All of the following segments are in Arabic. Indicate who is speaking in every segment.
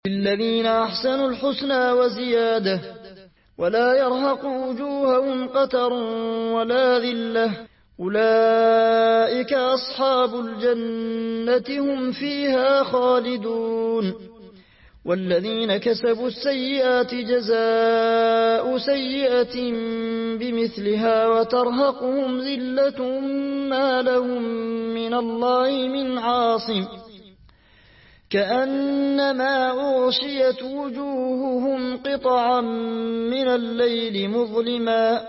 Speaker 1: للذين أحسنوا الحسنى وزيادة ولا يرهق وجوههم قتر ولا ذلة أولئك أصحاب الجنة هم فيها خالدون والذين كسبوا السيئات جزاء سيئة بمثلها وترهقهم ذلة ما لهم من الله من عاصم كأنما أغشيت وجوههم قطعا من الليل مظلما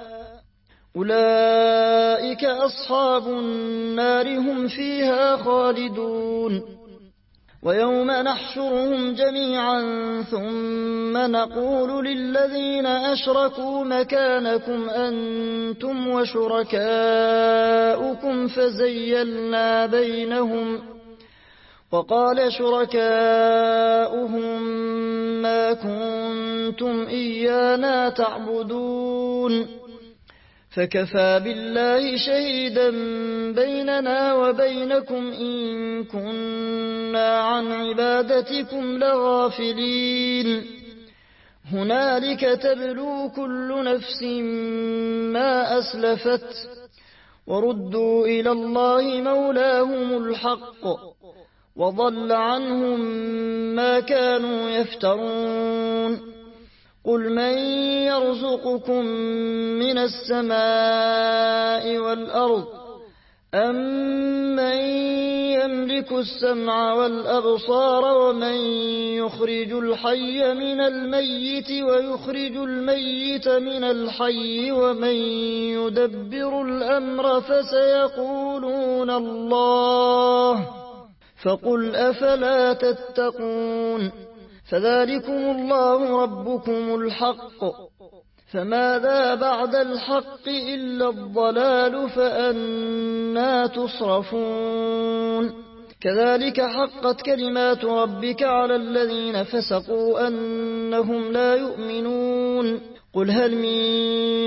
Speaker 1: أولئك أصحاب النار هم فيها خالدون ويوم نحشرهم جميعا ثم نقول للذين أشركوا مكانكم أنتم وشركاؤكم فزيلنا بينهم وقال شركاؤهم ما كنتم إيانا تعبدون فكفى بالله شهيدا بيننا وبينكم إن كنا عن عبادتكم لغافلين هنالك تبلو كل نفس ما أسلفت وردوا إلى الله مولاهم الحق وضل عنهم ما كانوا يفترون قل من يرزقكم من السماء والأرض أم من يملك السمع والأبصار ومن يخرج الحي من الميت ويخرج الميت من الحي ومن يدبر الأمر فسيقولون الله فقل أفلا تتقون فذلكم الله ربكم الحق فماذا بعد الحق إلا الضلال فأنى تصرفون كذلك حقت كلمات ربك على الذين فسقوا أنهم لا يؤمنون قل هل من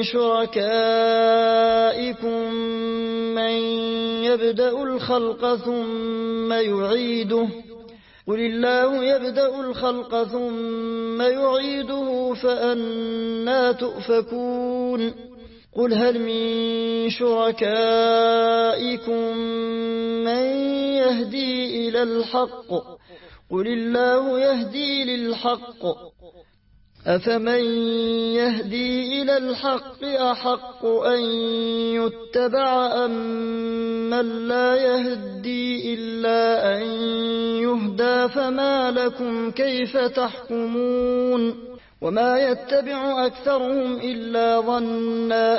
Speaker 1: شركائكم من يبدأ الخلق ثم يعيده قل الله يبدأ الخلق ثم يعيده فأنى تؤفكون قل هل من شركائكم من يهدي إلى الحق قل الله يهدي للحق أفمن يهدي إلى الحق أحق أن يتبع أم من لا يهدي إلا أن يهدى فما لكم كيف تحكمون وما يتبع أكثرهم إلا ظنا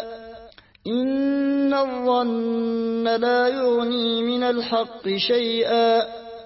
Speaker 1: إن الظن لا يغني من الحق شيئا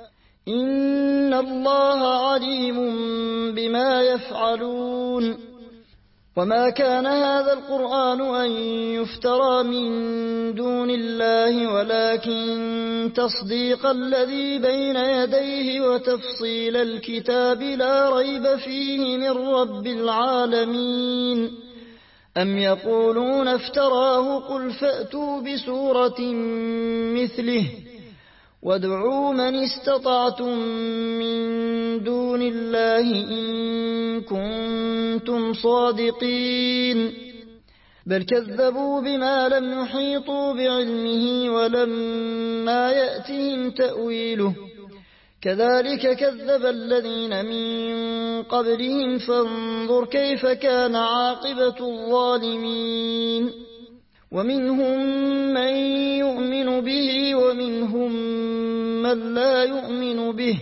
Speaker 1: إن الله عليم بما يفعلون وما كان هذا القرآن أن يفترى من دون الله ولكن تصديق الذي بين يديه وتفصيل الكتاب لا ريب فيه من رب العالمين أم يقولون افتراه قل فأتوا بسورة مثله وادعوا من استطعتم من دون الله إن كنتم صادقين بل كذبوا بما لم يحيطوا بعلمه ولما يأتهم تأويله كذلك كذب الذين من قبلهم فانظر كيف كان عاقبة الظالمين ومنهم من يؤمن به ومنهم من لا يؤمن به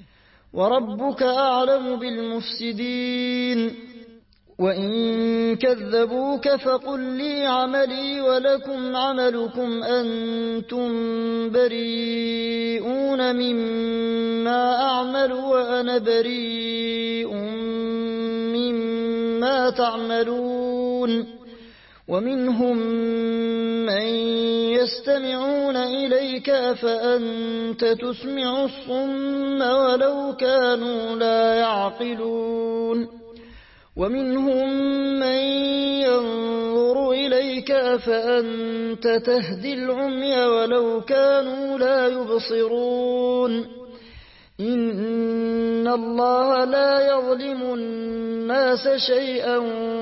Speaker 1: وربك أعلم بالمفسدين وإن كذبوك فقل لي عملي ولكم عملكم أنتم بريئون مما أعمل وأنا بريء مما تعملون ومنهم من يستمعون إليك فأنت تسمع الصم ولو كانوا لا يعقلون ومنهم من ينظر إليك فأنت تهدي العمي ولو كانوا لا يبصرون إن الله لا يظلم الناس شيئا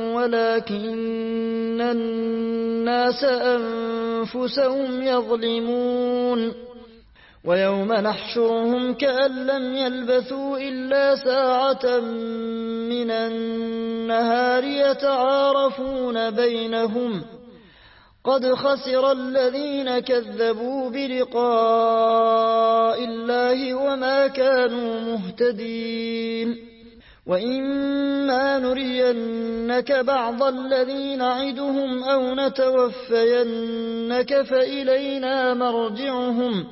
Speaker 1: ولكن الناس أنفسهم يظلمون ويوم نحشرهم كأن لم يلبثوا إلا ساعة من النهار يتعارفون بينهم قد خسر الذين كذبوا بلقاء الله وما كانوا مهتدين وإما نرينك بعض الذين نعدهم أو نتوفينك فإلينا مرجعهم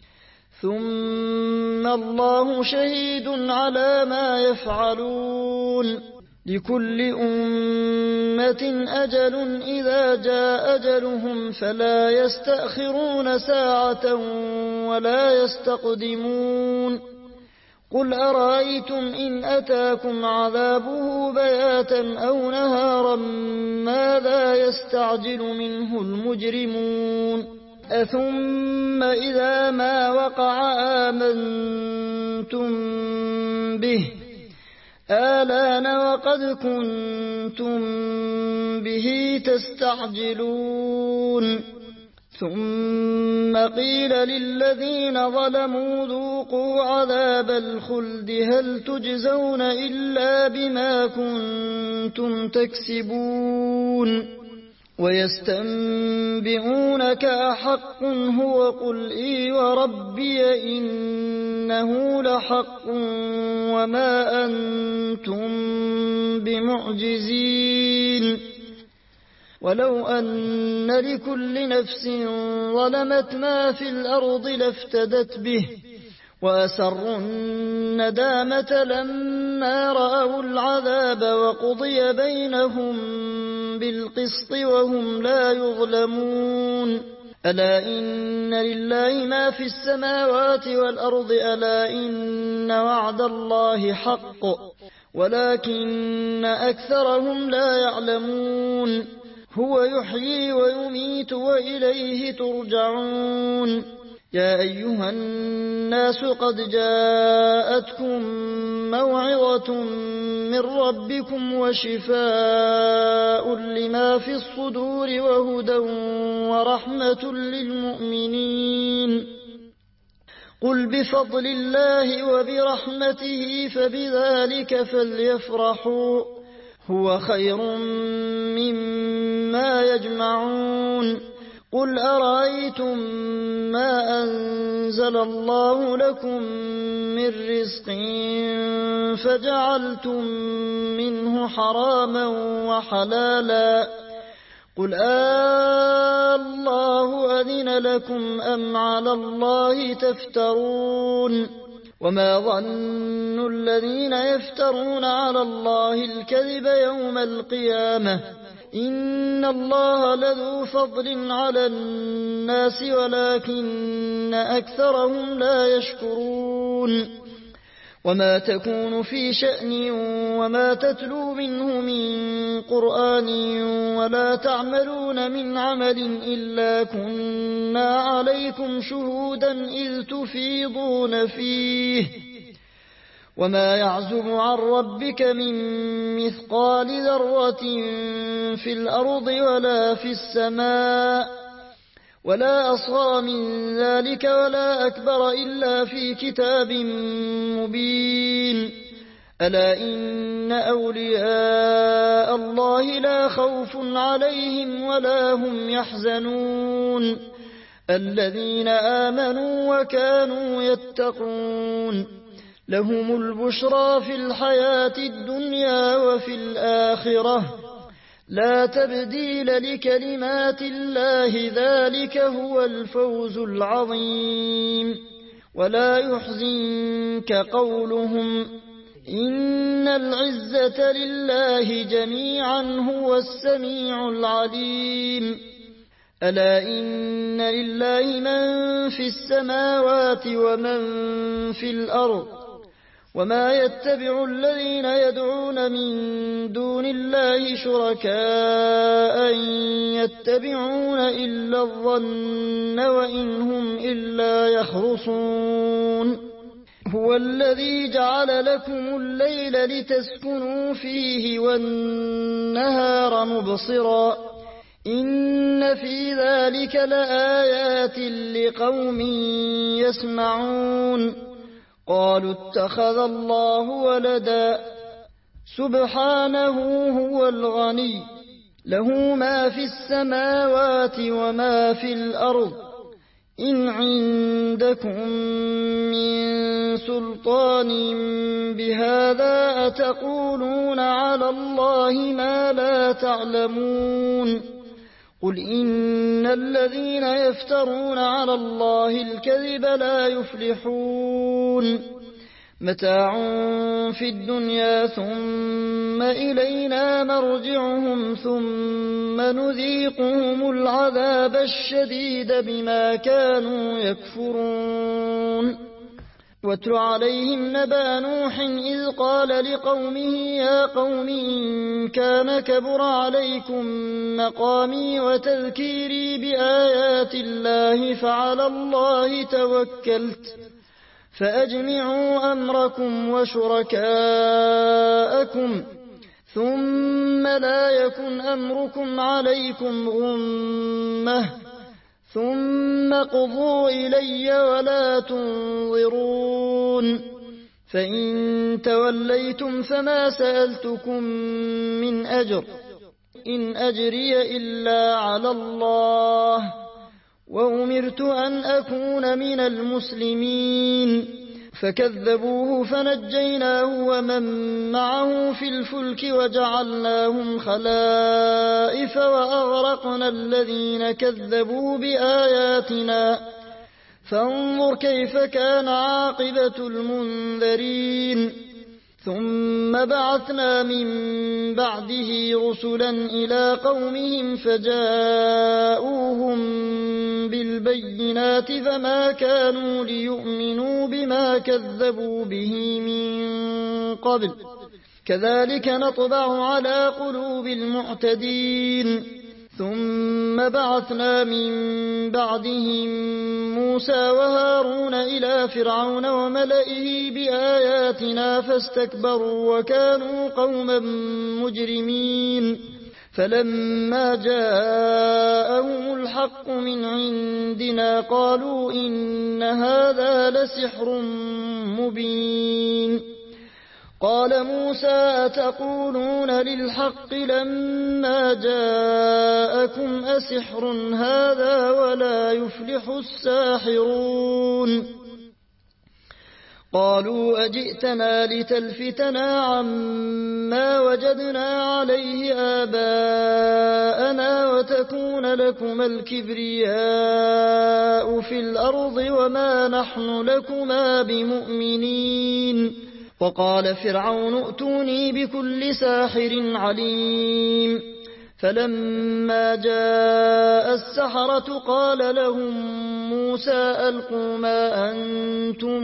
Speaker 1: ثم الله شهيد على ما يفعلون لكل أمة أجل إذا جاء أجلهم فلا يستأخرون ساعة ولا يستقدمون قل أرأيتم إن أتاكم عذابه بياتا أو نهارا ماذا يستعجل منه المجرمون أثم إذا ما وقع آمنتم به آلان وقد كنتم به تستعجلون ثم قيل للذين ظلموا ذوقوا عذاب الخلد هل تجزون إلا بما كنتم تكسبون ويستنبئونك أحق هو قل إي وربي إنه لحق وما أنتم بمعجزين ولو أن لكل نفس ظلمت ما في الأرض لافتدت به وأسروا الندامة لما رأوا العذاب وقضي بينهم بالقسط وهم لا يظلمون ألا إن لله ما في السماوات والأرض ألا إن وعد الله حق ولكن أكثرهم لا يعلمون هو يحيي ويميت وإليه ترجعون يا أيها الناس قد جاءتكم موعظة من ربكم وشفاء لما في الصدور وهدى ورحمة للمؤمنين قل بفضل الله وبرحمته فبذلك فليفرحوا هو خير مما يجمعون قل أرأيتم ما أنزل الله لكم من رزق فجعلتم منه حراما وحلالا قل الله أذن لكم أم على الله تفترون وما ظن الذين يفترون على الله الكذب يوم القيامة إن الله لذو فضل على الناس ولكن أكثرهم لا يشكرون وما تكون في شأن وما تتلو منه من قرآن ولا تعملون من عمل إلا كنا عليكم شهودا إذ تفيضون فيه وما يعزب عن ربك من مثقال ذرة في الأرض ولا في السماء ولا أصغر من ذلك ولا أكبر إلا في كتاب مبين ألا إن أولياء الله لا خوف عليهم ولا هم يحزنون الذين آمنوا وكانوا يتقون لهم البشرى في الحياة الدنيا وفي الآخرة لا تبديل لكلمات الله ذلك هو الفوز العظيم ولا يحزنك قولهم إن العزة لله جميعا هو السميع العليم ألا إن لله من في السماوات ومن في الأرض وما يتبع الذين يدعون من دون الله شركاء يتبعون إلا الظن وإن هم إلا يخرصون هو الذي جعل لكم الليل لتسكنوا فيه والنهار مبصرا إن في ذلك لآيات لقوم يسمعون قالوا اتخذ الله ولدا سبحانه هو الغني له ما في السماوات وما في الأرض إن عندكم من سلطان بهذا أتقولون على الله ما لا تعلمون قل إن الذين يفترون على الله الكذب لا يفلحون متاع في الدنيا ثم إلينا مرجعهم ثم نذيقهم العذاب الشديد بما كانوا يكفرون واتل عليهم نبأ نوح إذ قال لقومه يا قوم إن كان كبر عليكم مقامي وتذكيري بآيات الله فعلى الله توكلت فأجمعوا أمركم وشركاءكم ثم لا يكن أمركم عليكم غمة ثم قضوا إلي ولا تنظرون فإن توليتم فما سألتكم من أجر إن أجري إلا على الله وأمرت أن أكون من المسلمين فكذبوه فنجيناه ومن معه في الفلك وجعلناهم خلائف وأغرقنا الذين كذبوا بآياتنا فانظر كيف كان عاقبة المنذرين ثم بعثنا من بعده رسلا إلى قومهم فجاءوهم بالبينات فما كانوا ليؤمنوا بما كذبوا به من قبل كذلك نطبع على قلوب المعتدين ثم بعثنا من بعدهم موسى وهارون إلى فرعون وملئه بآياتنا فاستكبروا وكانوا قوما مجرمين فلما جاءهم الحق من عندنا قالوا إن هذا لسحر مبين قال موسى أتقولون للحق لما جاءكم أسحر هذا ولا يفلح الساحرون قالوا أجئتنا لتلفتنا عما وجدنا عليه آباءنا وتكون لكما الكبرياء في الأرض وما نحن لكما بمؤمنين وقال فرعون ائتوني بكل ساحر عليم فلما جاء السحرة قال لهم موسى ألقوا ما أنتم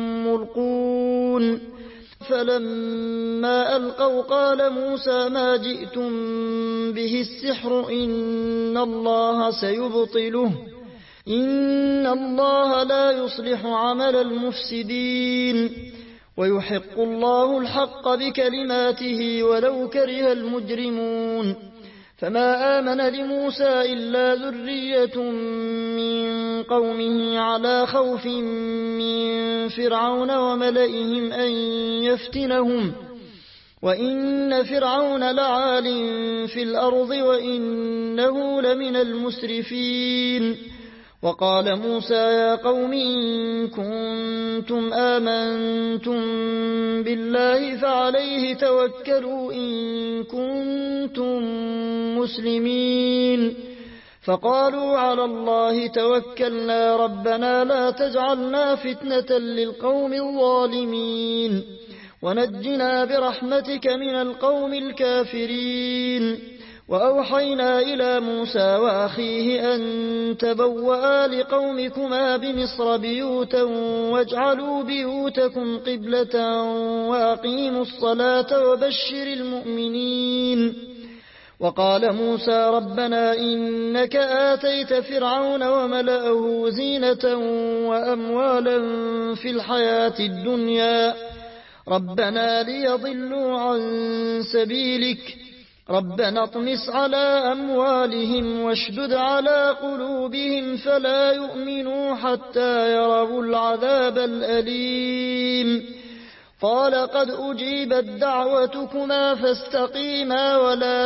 Speaker 1: ملقون فلما ألقوا قال موسى ما جئتم به السحر إن الله سيبطله إن الله لا يصلح عمل المفسدين ويحق الله الحق بكلماته ولو كره المجرمون فما آمن لموسى إلا ذرية من قومه على خوف من فرعون وملئهم أن يفتنهم وإن فرعون لعال في الأرض وإنه لمن المسرفين وقال موسى يا قوم إن كنتم آمنتم بالله فعليه توكلوا إن كنتم مسلمين فقالوا على الله توكلنا ربنا لا تجعلنا فتنة للقوم الظالمين ونجنا برحمتك من القوم الكافرين وأوحينا إلى موسى وأخيه أن تبوأ لقومكما بمصر بيوتا واجعلوا بيوتكم قبلة وأقيموا الصلاة وبشر المؤمنين وقال موسى ربنا إنك آتيت فرعون وملأه زينة وأموالا في الحياة الدنيا ربنا ليضلوا عن سبيلك ربنا اطمس على أموالهم واشدد على قلوبهم فلا يؤمنوا حتى يروا العذاب الأليم قال قد أجيبت دعوتكما فاستقيما ولا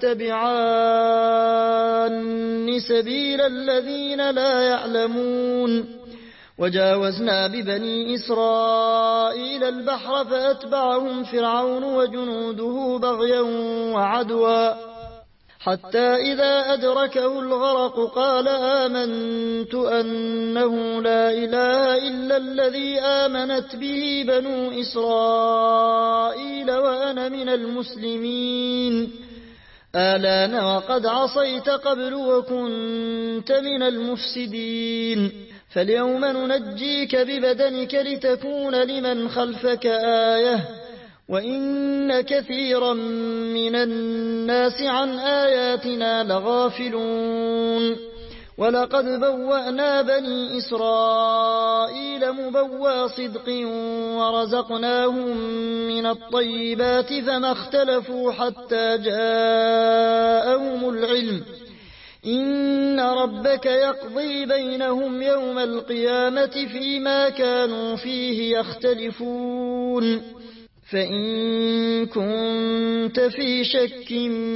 Speaker 1: تتبعان سبيل الذين لا يعلمون وجاوزنا ببني إسرائيل البحر فأتبعهم فرعون وجنوده بغيا وعدوا حتى إذا أدركه الغرق قال آمنت أنه لا إله إلا الذي آمنت به بنو إسرائيل وأنا من المسلمين آلان وقد عصيت قبل وكنت من المفسدين فاليوم ننجيك ببدنك لتكون لمن خلفك آية وإن كثيرا من الناس عن آياتنا لغافلون ولقد بوأنا بني إسرائيل مبوى صدق ورزقناهم من الطيبات فما اختلفوا حتى جاءهم العلم إن ربك يقضي بينهم يوم القيامة فيما كانوا فيه يختلفون فإن كنت في شك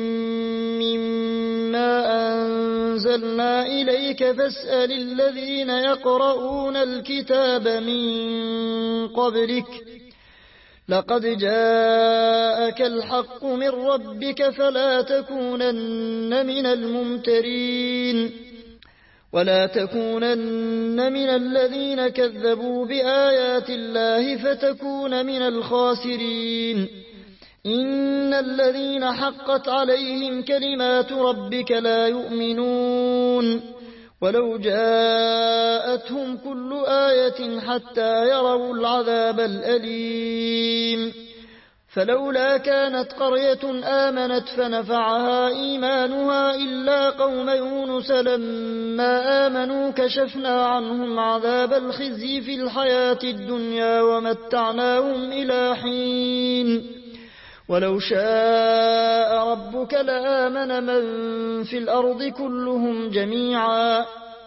Speaker 1: مما أنزلنا إليك فاسأل الذين يقرؤون الكتاب من قبلك لقد جاءك الحق من ربك فلا تكونن من الممترين ولا تكونن من الذين كذبوا بآيات الله فتكون من الخاسرين إن الذين حقت عليهم كلمات ربك لا يؤمنون ولو جاءتهم كل آية حتى يروا العذاب الأليم فلولا كانت قرية آمنت فنفعها إيمانها إلا قوم يونس لما آمنوا كشفنا عنهم عذاب الخزي في الحياة الدنيا ومتعناهم إلى حين ولو شاء ربك لآمن من في الأرض كلهم جميعا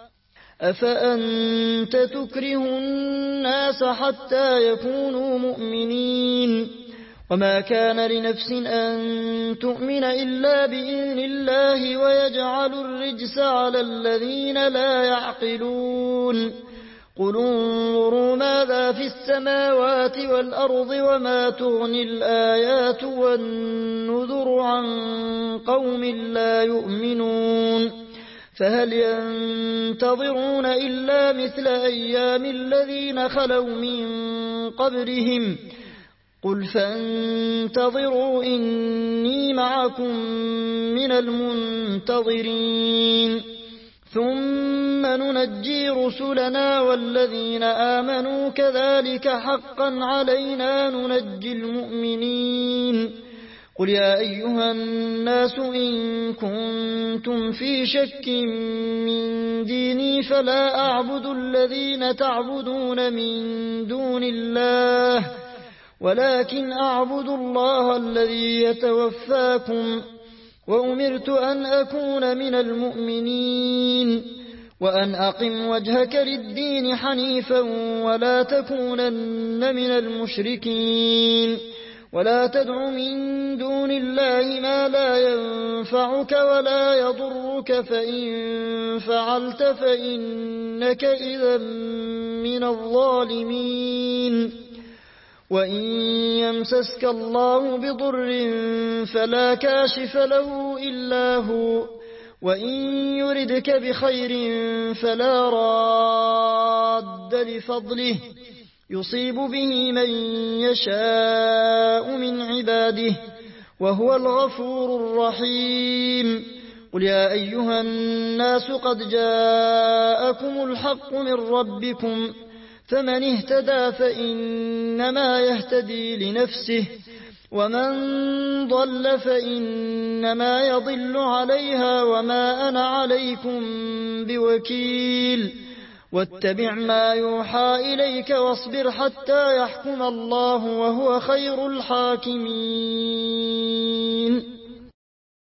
Speaker 1: أفأنت تكره الناس حتى يكونوا مؤمنين وما كان لنفس أن تؤمن إلا بإذن الله ويجعل الرجس على الذين لا يعقلون قل انظروا ماذا في السماوات والأرض وما تغني الآيات والنذر عن قوم لا يؤمنون فهل ينتظرون إلا مثل أيام الذين خلوا من قبلهم قل فانتظروا إني معكم من المنتظرين ثم ننجي رسلنا والذين آمنوا كذلك حقا علينا ننجي المؤمنين قل يا أيها الناس إن كنتم في شك من ديني فلا أعبد الذين تعبدون من دون الله ولكن أعبد الله الذي يتوفاكم وأمرت أن أكون من المؤمنين وأن أقم وجهك للدين حنيفا ولا تكونن من المشركين ولا تدع من دون الله ما لا ينفعك ولا يضرك فإن فعلت فإنك إذا من الظالمين وإن يمسسك الله بضر فلا كاشف له إلا هو وإن يردك بخير فلا راد لفضله يصيب به من يشاء من عباده وهو الغفور الرحيم قل يا أيها الناس قد جاءكم الحق من ربكم فمن اهتدى فإنما يهتدي لنفسه ومن ضل فإنما يضل عليها وما أنا عليكم بوكيل واتبع ما يوحى إليك واصبر حتى يحكم الله وهو خير الحاكمين